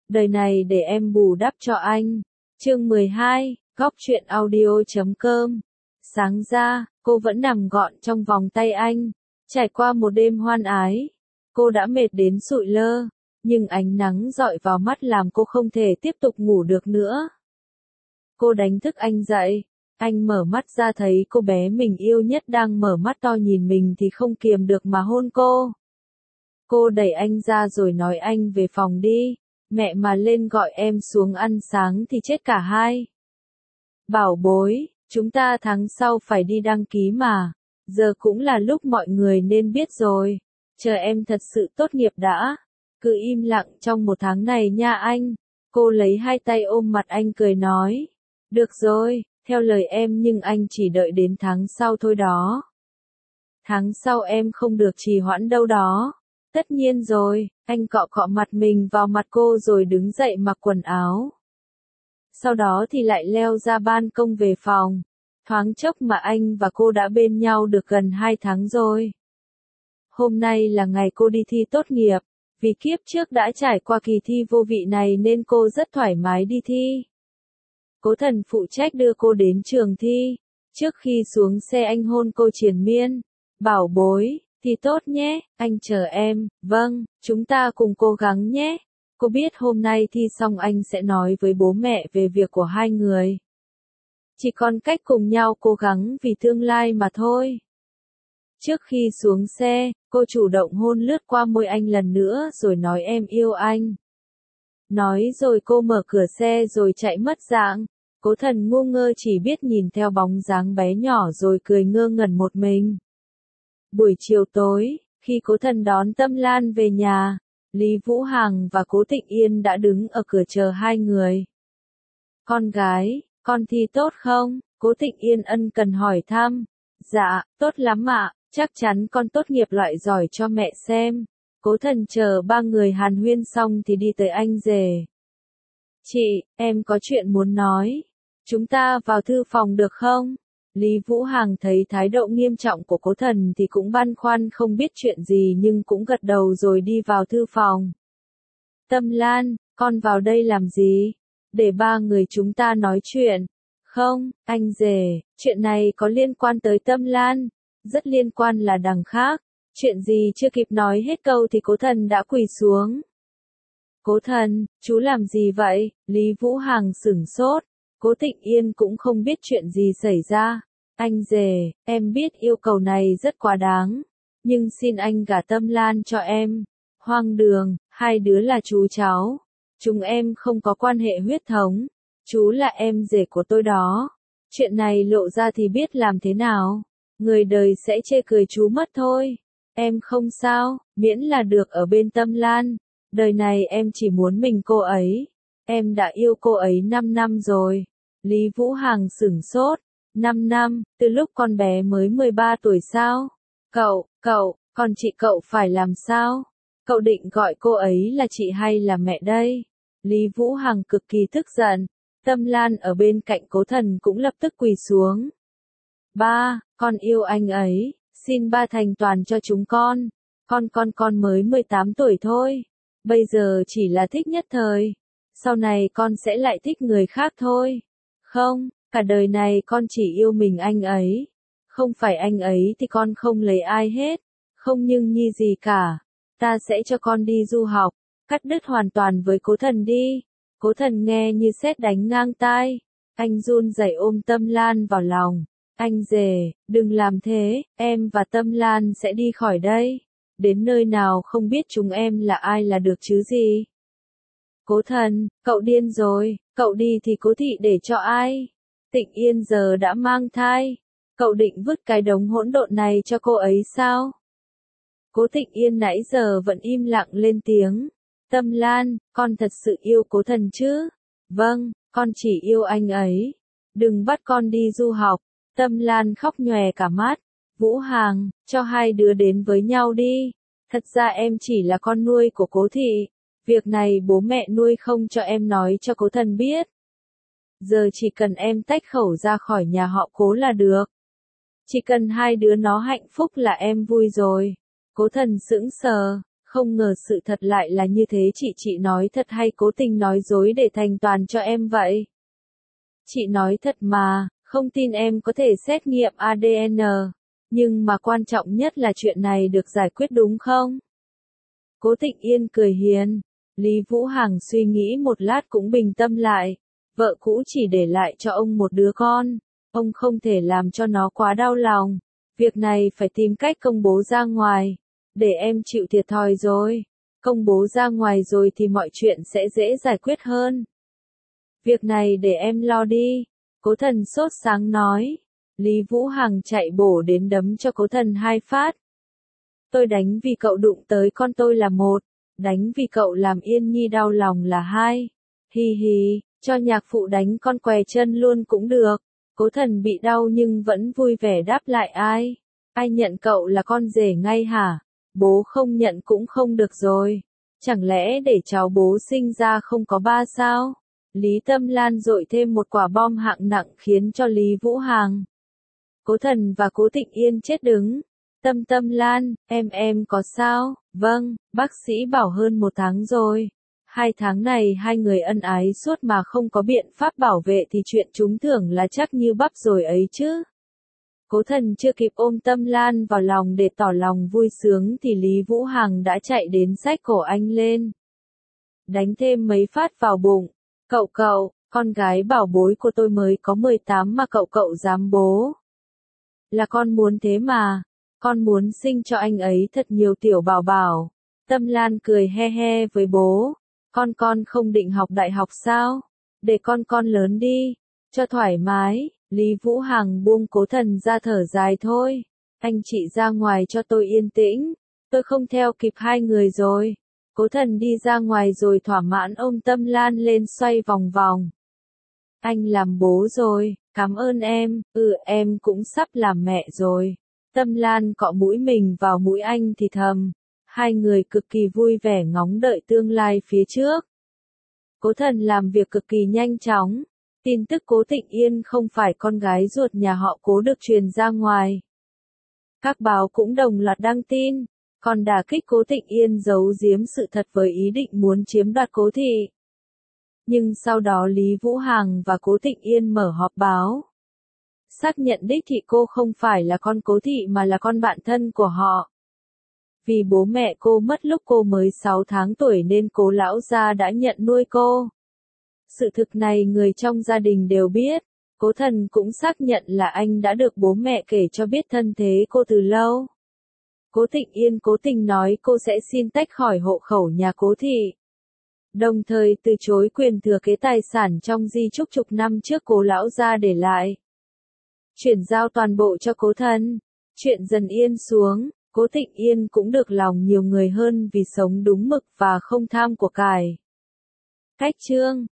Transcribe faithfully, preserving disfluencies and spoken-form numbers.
đời này để em bù đắp cho anh. Chương mười hai, Góc truyện audio chấm com. Sáng ra, cô vẫn nằm gọn trong vòng tay anh. Trải qua một đêm hoan ái, cô đã mệt đến sụi lơ, nhưng ánh nắng rọi vào mắt làm cô không thể tiếp tục ngủ được nữa. Cô đánh thức anh dậy, anh mở mắt ra thấy cô bé mình yêu nhất đang mở mắt to nhìn mình thì không kiềm được mà hôn cô. Cô đẩy anh ra rồi nói anh về phòng đi, mẹ mà lên gọi em xuống ăn sáng thì chết cả hai. Bảo bối, chúng ta tháng sau phải đi đăng ký mà, giờ cũng là lúc mọi người nên biết rồi, chờ em thật sự tốt nghiệp đã, cứ im lặng trong một tháng này nha anh. Cô lấy hai tay ôm mặt anh cười nói, được rồi, theo lời em nhưng anh chỉ đợi đến tháng sau thôi đó. Tháng sau em không được trì hoãn đâu đó. Tất nhiên rồi, anh cọ cọ mặt mình vào mặt cô rồi đứng dậy mặc quần áo. Sau đó thì lại leo ra ban công về phòng. Thoáng chốc mà anh và cô đã bên nhau được gần hai tháng rồi. Hôm nay là ngày cô đi thi tốt nghiệp, vì kiếp trước đã trải qua kỳ thi vô vị này nên cô rất thoải mái đi thi. Cố Thần phụ trách đưa cô đến trường thi. Trước khi xuống xe anh hôn cô triền miên. Bảo bối, thi tốt nhé, anh chờ em. Vâng, chúng ta cùng cố gắng nhé. Cô biết hôm nay thi xong anh sẽ nói với bố mẹ về việc của hai người. Chỉ còn cách cùng nhau cố gắng vì tương lai mà thôi. Trước khi xuống xe, cô chủ động hôn lướt qua môi anh lần nữa rồi nói em yêu anh. Nói rồi cô mở cửa xe rồi chạy mất dạng. Cố Thần ngu ngơ chỉ biết nhìn theo bóng dáng bé nhỏ rồi cười ngơ ngẩn một mình. Buổi chiều tối, khi Cố Thần đón Tâm Lan về nhà, Lý Vũ Hằng và Cố Tịnh Yên đã đứng ở cửa chờ hai người. Con gái, con thi tốt không? Cố Tịnh Yên ân cần hỏi thăm. Dạ, tốt lắm ạ, chắc chắn con tốt nghiệp loại giỏi cho mẹ xem. Cố Thần chờ ba người hàn huyên xong thì đi tới anh rể. Chị, em có chuyện muốn nói. Chúng ta vào thư phòng được không? Lý Vũ Hằng thấy thái độ nghiêm trọng của Cố Thần thì cũng băn khoăn không biết chuyện gì nhưng cũng gật đầu rồi đi vào thư phòng. Tâm Lan, con vào đây làm gì? Để ba người chúng ta nói chuyện. Không, anh rể, chuyện này có liên quan tới Tâm Lan. Rất liên quan là đằng khác. Chuyện gì chưa kịp nói hết câu thì Cố Thần đã quỳ xuống. Cố Thần, chú làm gì vậy? Lý Vũ Hằng sửng sốt. Cố Tịnh Yên cũng không biết chuyện gì xảy ra. Anh rể, em biết yêu cầu này rất quá đáng. Nhưng xin anh gả Tâm Lan cho em. Hoang đường, hai đứa là chú cháu. Chúng em không có quan hệ huyết thống. Chú là em rể của tôi đó. Chuyện này lộ ra thì biết làm thế nào. Người đời sẽ chê cười chú mất thôi. Em không sao, miễn là được ở bên Tâm Lan. Đời này em chỉ muốn mình cô ấy. Em đã yêu cô ấy năm năm rồi. Lý Vũ Hằng sửng sốt. năm năm, từ lúc con bé mới mười ba tuổi sao? Cậu, cậu, còn chị cậu phải làm sao? Cậu định gọi cô ấy là chị hay là mẹ đây? Lý Vũ Hằng cực kỳ tức giận. Tâm Lan ở bên cạnh Cố Thần cũng lập tức quỳ xuống. Ba, con yêu anh ấy. Xin ba thành toàn cho chúng con. Con con con mới mười tám tuổi thôi. Bây giờ chỉ là thích nhất thời. Sau này con sẽ lại thích người khác thôi. Không, cả đời này con chỉ yêu mình anh ấy. Không phải anh ấy thì con không lấy ai hết. Không nhưng nhi gì cả. Ta sẽ cho con đi du học. Cắt đứt hoàn toàn với Cố Thần đi. Cố Thần nghe như sét đánh ngang tai. Anh run rẩy ôm Tâm Lan vào lòng. Anh rể, đừng làm thế, em và Tâm Lan sẽ đi khỏi đây. Đến nơi nào không biết chúng em là ai là được chứ gì. Cố Thần, cậu điên rồi, cậu đi thì Cố Thị để cho ai? Tịnh Yên giờ đã mang thai. Cậu định vứt cái đống hỗn độn này cho cô ấy sao? Cố Tịnh Yên nãy giờ vẫn im lặng lên tiếng. Tâm Lan, con thật sự yêu Cố Thần chứ? Vâng, con chỉ yêu anh ấy. Đừng bắt con đi du học. Tâm Lan khóc nhòe cả mắt. Vũ Hằng, cho hai đứa đến với nhau đi. Thật ra em chỉ là con nuôi của Cố Thị. Việc này bố mẹ nuôi không cho em nói cho Cố Thần biết. Giờ chỉ cần em tách khẩu ra khỏi nhà họ Cố là được. Chỉ cần hai đứa nó hạnh phúc là em vui rồi. Cố Thần sững sờ. Không ngờ sự thật lại là như thế, chị chị nói thật hay cố tình nói dối để thành toàn cho em vậy? Chị nói thật mà, không tin em có thể xét nghiệm a đê en, nhưng mà quan trọng nhất là chuyện này được giải quyết đúng không? Cố Tịnh Yên cười hiền. Lý Vũ Hằng suy nghĩ một lát cũng bình tâm lại. Vợ cũ chỉ để lại cho ông một đứa con. Ông không thể làm cho nó quá đau lòng. Việc này phải tìm cách công bố ra ngoài. Để em chịu thiệt thòi rồi. Công bố ra ngoài rồi thì mọi chuyện sẽ dễ giải quyết hơn. Việc này để em lo đi. Cố Thần sốt sáng nói. Lý Vũ Hằng chạy bổ đến đấm cho Cố Thần hai phát. Tôi đánh vì cậu đụng tới con tôi là một. Đánh vì cậu làm Yên Nhi đau lòng là hai. Hi hi, cho nhạc phụ đánh con què chân luôn cũng được. Cố Thần bị đau nhưng vẫn vui vẻ đáp lại ai. Ai nhận cậu là con rể ngay hả? Bố không nhận cũng không được rồi. Chẳng lẽ để cháu bố sinh ra không có ba sao? Lý Tâm Lan dội thêm một quả bom hạng nặng khiến cho Lý Vũ Hằng, Cố Thần và Cố Tịnh Yên chết đứng. Tâm Tâm Lan, em em có sao? Vâng, bác sĩ bảo hơn một tháng rồi. Hai tháng này hai người ân ái suốt mà không có biện pháp bảo vệ thì chuyện chúng tưởng là chắc như bắp rồi ấy chứ. Cố Thần chưa kịp ôm Tâm Lan vào lòng để tỏ lòng vui sướng thì Lý Vũ Hằng đã chạy đến xách cổ anh lên. Đánh thêm mấy phát vào bụng. Cậu cậu, con gái bảo bối của tôi mới có mười tám mà cậu cậu dám bố. Là con muốn thế mà. Con muốn sinh cho anh ấy thật nhiều tiểu bảo bảo. Tâm Lan cười he he với bố. Con con không định học đại học sao? Để con con lớn đi. Cho thoải mái. Lý Vũ Hằng buông Cố Thần ra thở dài thôi. Anh chị ra ngoài cho tôi yên tĩnh. Tôi không theo kịp hai người rồi. Cố Thần đi ra ngoài rồi thỏa mãn ôm Tâm Lan lên xoay vòng vòng. Anh làm bố rồi, cảm ơn em, ừ em cũng sắp làm mẹ rồi. Tâm Lan cọ mũi mình vào mũi anh thì thầm. Hai người cực kỳ vui vẻ ngóng đợi tương lai phía trước. Cố Thần làm việc cực kỳ nhanh chóng. Tin tức Cố Tịnh Yên không phải con gái ruột nhà họ Cố được truyền ra ngoài. Các báo cũng đồng loạt đăng tin. Còn đả kích Cố Tịnh Yên giấu giếm sự thật với ý định muốn chiếm đoạt Cố thị. Nhưng sau đó Lý Vũ Hằng và Cố Tịnh Yên mở họp báo. Xác nhận đích thị cô không phải là con Cố thị mà là con bạn thân của họ. Vì bố mẹ cô mất lúc cô mới sáu tháng tuổi nên Cố lão gia đã nhận nuôi cô. Sự thực này người trong gia đình đều biết. Cố Thần cũng xác nhận là anh đã được bố mẹ kể cho biết thân thế cô từ lâu. Cố Tịnh Yên cố tình nói cô sẽ xin tách khỏi hộ khẩu nhà Cố thị. Đồng thời từ chối quyền thừa kế tài sản trong di chúc chục năm trước Cố lão gia để lại. Chuyển giao toàn bộ cho Cố Thần. Chuyện dần yên xuống, Cố Tịnh Yên cũng được lòng nhiều người hơn vì sống đúng mực và không tham của cải. Cách chương